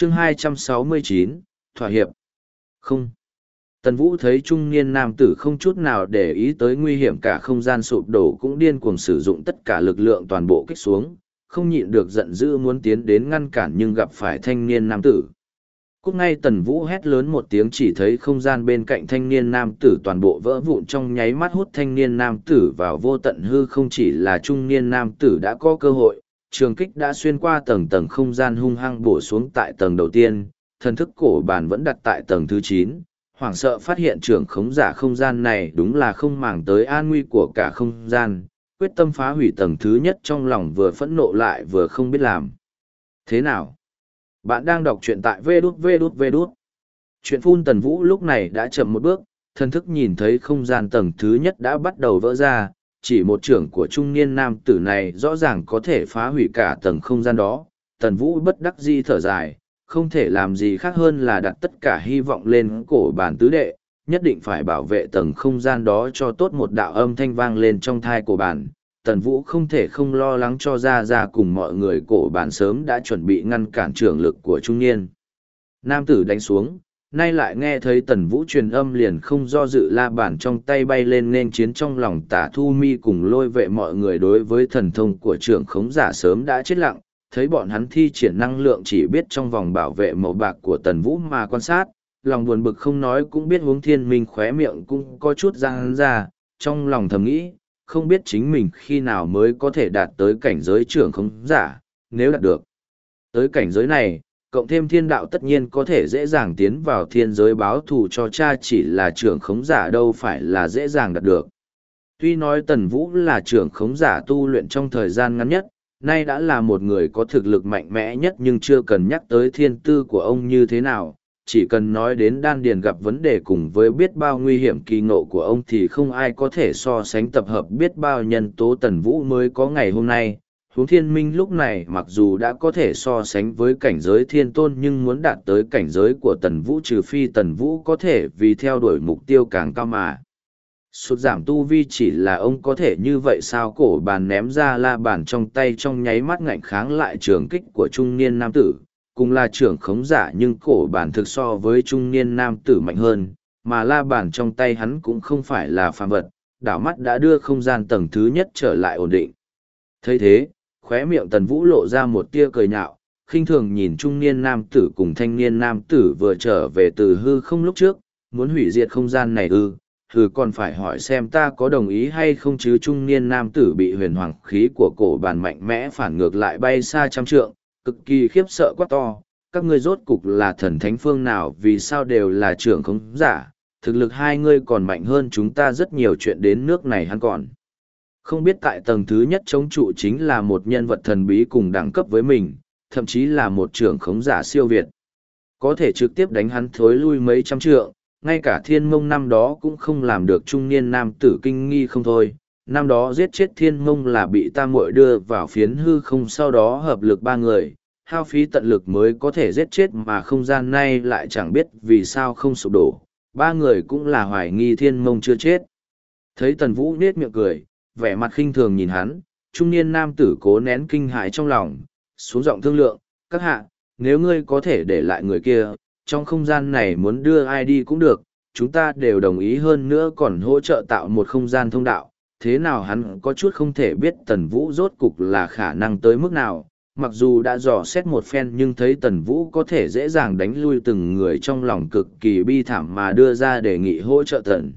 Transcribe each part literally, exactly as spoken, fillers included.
chương hai trăm sáu mươi chín, thỏa hiệp. Không. Tần Vũ thấy trung niên nam tử không chút nào để ý tới nguy hiểm, cả không gian sụp đổ cũng điên cuồng sử dụng tất cả lực lượng toàn bộ kích xuống, không nhịn được giận dữ muốn tiến đến ngăn cản nhưng gặp phải thanh niên nam tử. Cúc ngay Tần Vũ hét lớn một tiếng, chỉ thấy không gian bên cạnh thanh niên nam tử toàn bộ vỡ vụn, trong nháy mắt hút thanh niên nam tử vào vô tận hư không. Chỉ là trung niên nam tử đã có cơ hội, trường kích đã xuyên qua tầng tầng không gian hung hăng bổ xuống tại tầng đầu tiên, thần thức cổ bàn vẫn đặt tại tầng thứ chín. Hoảng sợ phát hiện trưởng khống giả không gian này đúng là không màng tới an nguy của cả không gian, quyết tâm phá hủy tầng thứ nhất, trong lòng vừa phẫn nộ lại vừa không biết làm thế nào. Bạn đang đọc truyện tại vê đút vê đút vê đút. Chuyện phun Tần Vũ lúc này đã chậm một bước, thần thức nhìn thấy không gian tầng thứ nhất đã bắt đầu vỡ ra, chỉ một trưởng của trung niên nam tử này rõ ràng có thể phá hủy cả tầng không gian đó. Tần Vũ bất đắc dĩ thở dài, không thể làm gì khác hơn là đặt tất cả hy vọng lên cổ bàn tứ đệ, nhất định phải bảo vệ tầng không gian đó cho tốt. Một đạo âm thanh vang lên trong thai cổ bàn. Tần Vũ không thể không lo lắng cho Ra Ra cùng mọi người. Cổ bàn sớm đã chuẩn bị ngăn cản trưởng lực của trung niên nam tử đánh xuống, nay lại nghe thấy Tần Vũ truyền âm, liền không do dự la bàn trong tay bay lên nên chiến. Trong lòng Tả Thu Mi cùng Lôi Vệ mọi người đối với thần thông của trưởng khống giả sớm đã chết lặng, thấy bọn hắn thi triển năng lượng chỉ biết trong vòng bảo vệ màu bạc của Tần Vũ mà quan sát, lòng buồn bực không nói cũng biết. Huống Thiên Minh khóe miệng cũng có chút răng ra, trong lòng thầm nghĩ, không biết chính mình khi nào mới có thể đạt tới cảnh giới trưởng khống giả. Nếu đạt được tới cảnh giới này, cộng thêm thiên đạo, tất nhiên có thể dễ dàng tiến vào thiên giới báo thù cho cha. Chỉ là trưởng khống giả đâu phải là dễ dàng đạt được. Tuy nói Tần Vũ là trưởng khống giả tu luyện trong thời gian ngắn nhất, nay đã là một người có thực lực mạnh mẽ nhất, nhưng chưa cần nhắc tới thiên tư của ông như thế nào. Chỉ cần nói đến đan điền gặp vấn đề cùng với biết bao nguy hiểm kỳ ngộ của ông thì không ai có thể so sánh, tập hợp biết bao nhân tố Tần Vũ mới có ngày hôm nay. Huống Thiên Minh lúc này mặc dù đã có thể so sánh với cảnh giới thiên tôn, nhưng muốn đạt tới cảnh giới của Tần Vũ, trừ phi Tần Vũ có thể vì theo đuổi mục tiêu càng cao mà sụt giảm tu vi. Chỉ là ông có thể như vậy sao? Cổ bàn ném ra la bàn trong tay, trong nháy mắt ngạnh kháng lại trường kích của trung niên nam tử. Cùng là trưởng khống giả nhưng cổ bàn thực so với trung niên nam tử mạnh hơn, mà la bàn trong tay hắn cũng không phải là phàm vật, đảo mắt đã đưa không gian tầng thứ nhất trở lại ổn định. Thấy thế, khóe miệng Tần Vũ lộ ra một tia cười nhạo, khinh thường nhìn trung niên nam tử cùng thanh niên nam tử vừa trở về từ hư không lúc trước, muốn hủy diệt không gian này ư? Hừ, còn phải hỏi xem ta có đồng ý hay không chứ? Trung niên nam tử bị huyền hoàng khí của cổ bàn mạnh mẽ phản ngược lại bay xa trăm trượng, cực kỳ khiếp sợ quát to, các ngươi rốt cục là thần thánh phương nào? Vì sao đều là trưởng khống giả? Thực lực hai ngươi còn mạnh hơn chúng ta rất nhiều, chuyện đến nước này hắn còn không biết. Tại tầng thứ nhất chống trụ chính là một nhân vật thần bí cùng đẳng cấp với mình, thậm chí là một trưởng khống giả siêu việt, có thể trực tiếp đánh hắn thối lui mấy trăm trượng. Ngay cả Thiên Mông năm đó cũng không làm được. Trung niên nam tử kinh nghi không thôi. Năm đó giết chết Thiên Mông là bị Tam Muội đưa vào phiến hư không, sau đó hợp lực ba người, hao phí tận lực mới có thể giết chết, mà không gian nay lại chẳng biết vì sao không sụp đổ. Ba người cũng là hoài nghi Thiên Mông chưa chết. Thấy Tần Vũ nết miệng cười, vẻ mặt khinh thường nhìn hắn, trung niên nam tử cố nén kinh hãi trong lòng, xuống giọng thương lượng, các hạ, nếu ngươi có thể để lại người kia, trong không gian này muốn đưa ai đi cũng được, chúng ta đều đồng ý, hơn nữa còn hỗ trợ tạo một không gian thông đạo. Thế nào? Hắn có chút không thể biết Tần Vũ rốt cục là khả năng tới mức nào. Mặc dù đã dò xét một phen nhưng thấy Tần Vũ có thể dễ dàng đánh lui từng người, trong lòng cực kỳ bi thảm mà đưa ra đề nghị hỗ trợ Tần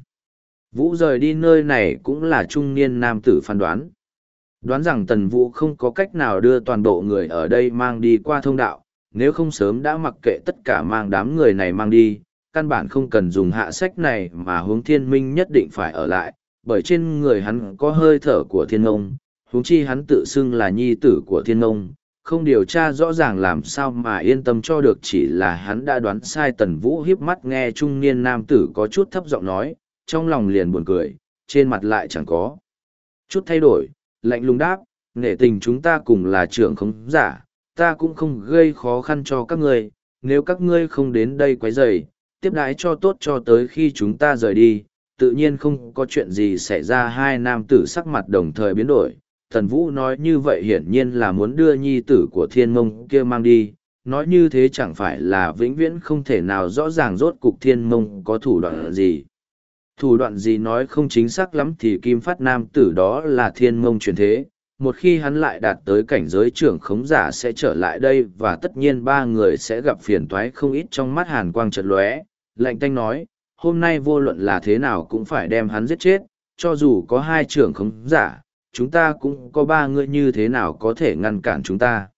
Vũ rời đi nơi này. Cũng là trung niên nam tử phán đoán. Đoán rằng Tần Vũ không có cách nào đưa toàn bộ người ở đây mang đi qua thông đạo, nếu không sớm đã mặc kệ tất cả mang đám người này mang đi, căn bản không cần dùng hạ sách này. Mà Hướng Thiên Minh nhất định phải ở lại, bởi trên người hắn có hơi thở của Thiên Ông, huống chi hắn tự xưng là nhi tử của Thiên Ông, không điều tra rõ ràng làm sao mà yên tâm cho được. Chỉ là hắn đã đoán sai. Tần Vũ híp mắt nghe trung niên nam tử có chút thấp giọng nói, trong lòng liền buồn cười, trên mặt lại chẳng có chút thay đổi, lạnh lùng đáp, nể tình chúng ta cùng là trưởng khống giả, ta cũng không gây khó khăn cho các ngươi, nếu các ngươi không đến đây quấy rầy, tiếp đãi cho tốt cho tới khi chúng ta rời đi, tự nhiên không có chuyện gì xảy ra. Hai nam tử sắc mặt đồng thời biến đổi. Tần Vũ nói như vậy hiển nhiên là muốn đưa nhi tử của Thiên Mông kia mang đi, nói như thế chẳng phải là vĩnh viễn không thể nào rõ ràng rốt cục thiên mông có thủ đoạn gì. Thủ đoạn gì nói không chính xác lắm thì kim phát nam tử đó là thiên mông truyền thế, một khi hắn lại đạt tới cảnh giới trưởng khống giả sẽ trở lại đây và tất nhiên ba người sẽ gặp phiền toái không ít. Trong mắt hàn quang chợt lóe, lạnh tanh nói, hôm nay vô luận là thế nào cũng phải đem hắn giết chết, cho dù có hai trưởng khống giả, chúng ta cũng có ba người, như thế nào có thể ngăn cản chúng ta.